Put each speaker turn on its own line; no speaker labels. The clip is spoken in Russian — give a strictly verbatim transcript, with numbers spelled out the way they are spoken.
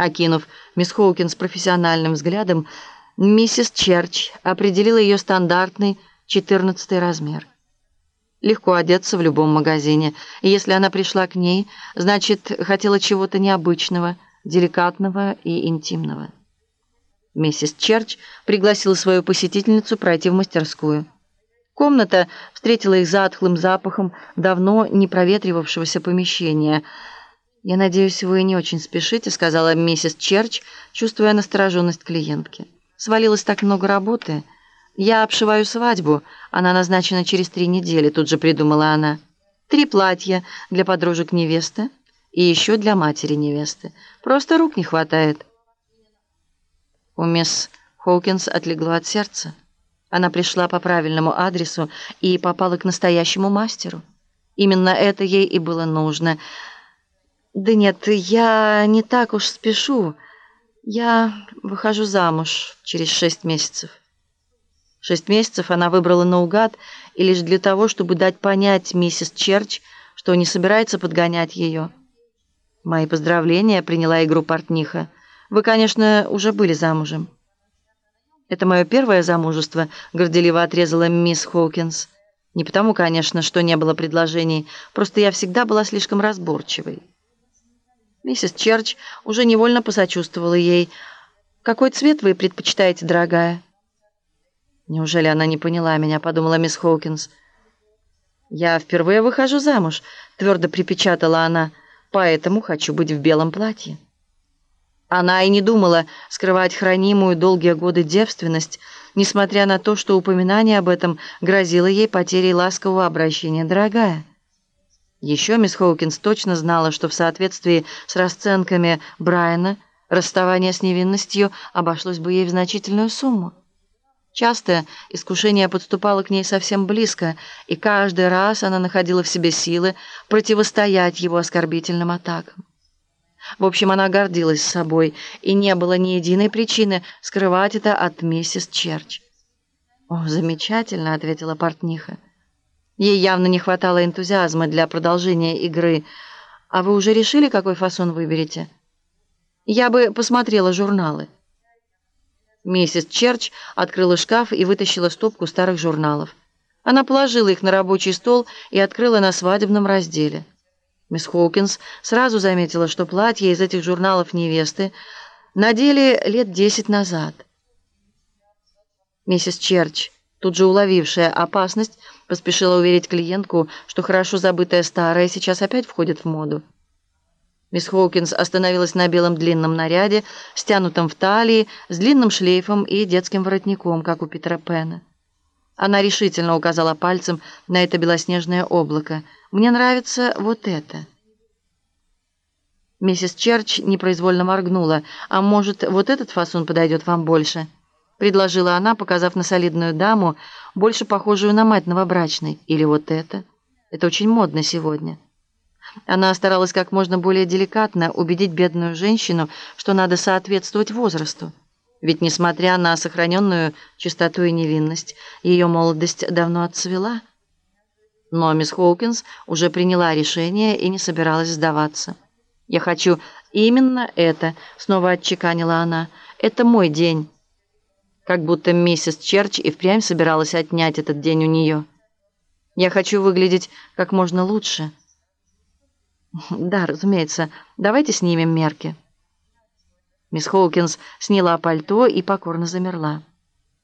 Окинув мисс Хоукинс профессиональным взглядом, миссис Черч определила ее стандартный четырнадцатый размер. Легко одеться в любом магазине, и если она пришла к ней, значит, хотела чего-то необычного, деликатного и интимного. Миссис Черч пригласила свою посетительницу пройти в мастерскую. Комната встретила их затхлым запахом давно не проветривавшегося помещения. «Я надеюсь, вы не очень спешите», — сказала миссис Черч, чувствуя настороженность клиентки. «Свалилось так много работы. Я обшиваю свадьбу. Она назначена через три недели», — тут же придумала она. «Три платья для подружек невесты и еще для матери невесты. Просто рук не хватает». У мисс Хоукинс отлегло от сердца. Она пришла по правильному адресу и попала к настоящему мастеру. Именно это ей и было нужно. «Да нет, я не так уж спешу. Я выхожу замуж через шесть месяцев». Шесть месяцев она выбрала наугад и лишь для того, чтобы дать понять миссис Черч, что не собирается подгонять ее. «Мои поздравления», — приняла игру портниха. «Вы, конечно, уже были замужем». «Это мое первое замужество», — горделиво отрезала мисс Хоукинс. «Не потому, конечно, что не было предложений, просто я всегда была слишком разборчивой». Миссис Черч уже невольно посочувствовала ей. «Какой цвет вы предпочитаете, дорогая?» «Неужели она не поняла меня?» — подумала мисс Хоукинс. «Я впервые выхожу замуж», — твердо припечатала она, «поэтому хочу быть в белом платье». Она и не думала скрывать хранимую долгие годы девственность, несмотря на то, что упоминание об этом грозило ей потерей ласкового обращения «дорогая». Еще мисс Хоукинс точно знала, что в соответствии с расценками Брайана расставание с невинностью обошлось бы ей в значительную сумму. Часто искушение подступало к ней совсем близко, и каждый раз она находила в себе силы противостоять его оскорбительным атакам. В общем, она гордилась собой, и не было ни единой причины скрывать это от миссис Черч. «О, замечательно», — ответила портниха. Ей явно не хватало энтузиазма для продолжения игры. «А вы уже решили, какой фасон выберете?» «Я бы посмотрела журналы». Миссис Черч открыла шкаф и вытащила стопку старых журналов. Она положила их на рабочий стол и открыла на свадебном разделе. Мисс Хоукинс сразу заметила, что платье из этих журналов невесты надели лет десять назад. Миссис Черч, тут же уловившая опасность, поспешила уверить клиентку, что хорошо забытое старое сейчас опять входит в моду. Мисс Хоукинс остановилась на белом длинном наряде, стянутом в талии, с длинным шлейфом и детским воротником, как у Питера Пэна. Она решительно указала пальцем на это белоснежное облако. «Мне нравится вот это». Миссис Черч непроизвольно моргнула. «А может, вот этот фасон подойдет вам больше?» — предложила она, показав на солидную даму, больше похожую на мать новобрачной. «Или вот это? Это очень модно сегодня». Она старалась как можно более деликатно убедить бедную женщину, что надо соответствовать возрасту. Ведь, несмотря на сохраненную чистоту и невинность, ее молодость давно отцвела. Но мисс Хоукинс уже приняла решение и не собиралась сдаваться. «Я хочу именно это», — снова отчеканила она. «Это мой день». Как будто миссис Черч и впрямь собиралась отнять этот день у нее. «Я хочу выглядеть как можно лучше». «Да, разумеется. Давайте снимем мерки». Мисс Хоукинс сняла пальто и покорно замерла.